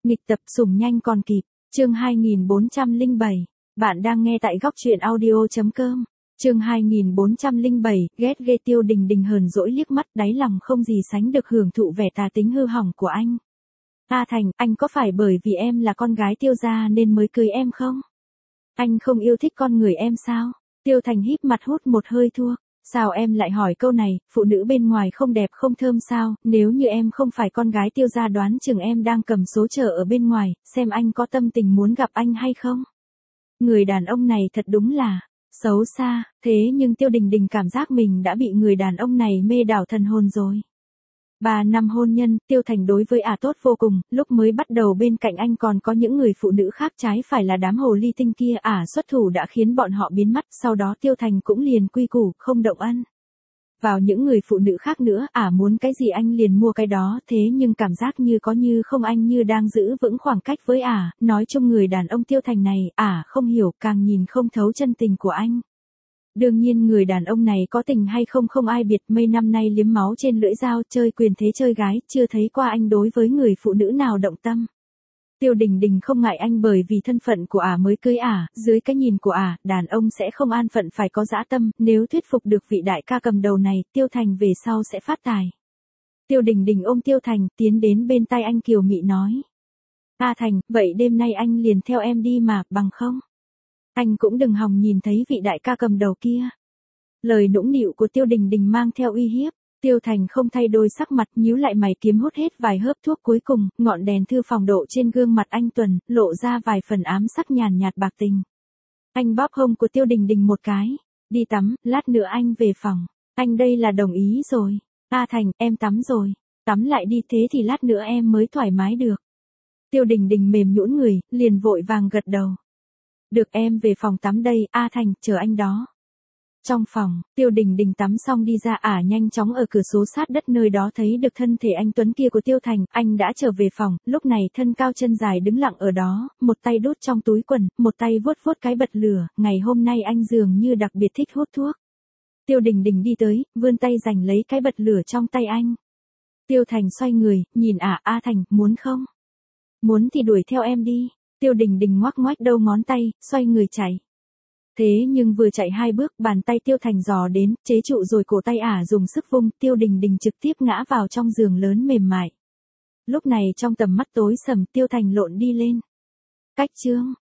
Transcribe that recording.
Nghịch tập sủng nhanh còn kịp, chương 2407. Bạn đang nghe tại góc truyện audio.com. Chương 2407, ghét ghê. Tiêu Đình Đình hờn dỗi liếc mắt, đáy lòng không gì sánh được hưởng thụ vẻ tà tính hư hỏng của anh. A Thành, anh có phải bởi vì em là con gái Tiêu gia nên mới cưới em không? Anh không yêu thích con người em sao? Tiêu Thành híp mặt hút một hơi thuốc. Sao em lại hỏi câu này, phụ nữ bên ngoài không đẹp không thơm sao? Nếu như em không phải con gái Tiêu gia đoán chừng em đang cầm số chờ ở bên ngoài, xem anh có tâm tình muốn gặp anh hay không? Người đàn ông này thật đúng là xấu xa, thế nhưng Tiêu Đình Đình cảm giác mình đã bị người đàn ông này mê đảo thần hồn rồi. 3 năm hôn nhân, Tiêu Thành đối với tốt vô cùng, lúc mới bắt đầu bên cạnh anh còn có những người phụ nữ khác trái phải là đám hồ ly tinh kia, xuất thủ đã khiến bọn họ biến mắt, sau đó Tiêu Thành cũng liền quy củ, không động ân vào những người phụ nữ khác nữa, muốn cái gì anh liền mua cái đó, thế nhưng cảm giác như có như không anh như đang giữ vững khoảng cách với nói chung người đàn ông Tiêu Thành này, không hiểu, càng nhìn không thấu chân tình của anh. Đương nhiên người đàn ông này có tình hay không không ai biết, mấy năm nay liếm máu trên lưỡi dao, chơi quyền thế chơi gái, chưa thấy qua anh đối với người phụ nữ nào động tâm. Tiêu Đình Đình không ngại anh bởi vì thân phận của mới cưới dưới cái nhìn của đàn ông sẽ không an phận phải có dã tâm, nếu thuyết phục được vị đại ca cầm đầu này, Tiêu Thành về sau sẽ phát tài. Tiêu Đình Đình ôm Tiêu Thành, tiến đến bên tai anh kiều mị nói. A Thành, vậy đêm nay anh liền theo em đi mà, bằng không? Anh cũng đừng hòng nhìn thấy vị đại ca cầm đầu kia. Lời nũng nịu của Tiêu Đình Đình mang theo uy hiếp. Tiêu Thành không thay đổi sắc mặt, nhíu lại mày kiếm hút hết vài hớp thuốc, cuối cùng, ngọn đèn thư phòng độ trên gương mặt anh Tuần, lộ ra vài phần ám sắc nhàn nhạt bạc tình. Anh bóp hông của Tiêu Đình Đình một cái. Đi tắm, lát nữa anh về phòng. Anh đây là đồng ý rồi. A Thành, em tắm rồi. Tắm lại đi, thế thì lát nữa em mới thoải mái được. Tiêu Đình Đình mềm nhũn người, liền vội vàng gật đầu. Được, em về phòng tắm đây, A Thành, chờ anh đó. Trong phòng, Tiêu Đình Đình tắm xong đi ra, nhanh chóng ở cửa sổ sát đất nơi đó thấy được thân thể anh Tuấn kia của Tiêu Thành, anh đã trở về phòng, lúc này thân cao chân dài đứng lặng ở đó, một tay đút trong túi quần, một tay vuốt vuốt cái bật lửa, ngày hôm nay anh dường như đặc biệt thích hút thuốc. Tiêu Đình Đình đi tới, vươn tay giành lấy cái bật lửa trong tay anh. Tiêu Thành xoay người, nhìn A Thành, muốn không? Muốn thì đuổi theo em đi. Tiêu Đình Đình ngoắc ngoắc đầu ngón tay, xoay người chạy. Thế nhưng vừa chạy 2 bước, bàn tay Tiêu Thành giò đến, chế trụ rồi cổ tay dùng sức vung, Tiêu Đình Đình trực tiếp ngã vào trong giường lớn mềm mại. Lúc này trong tầm mắt tối sầm, Tiêu Thành lộn đi lên. Cách chương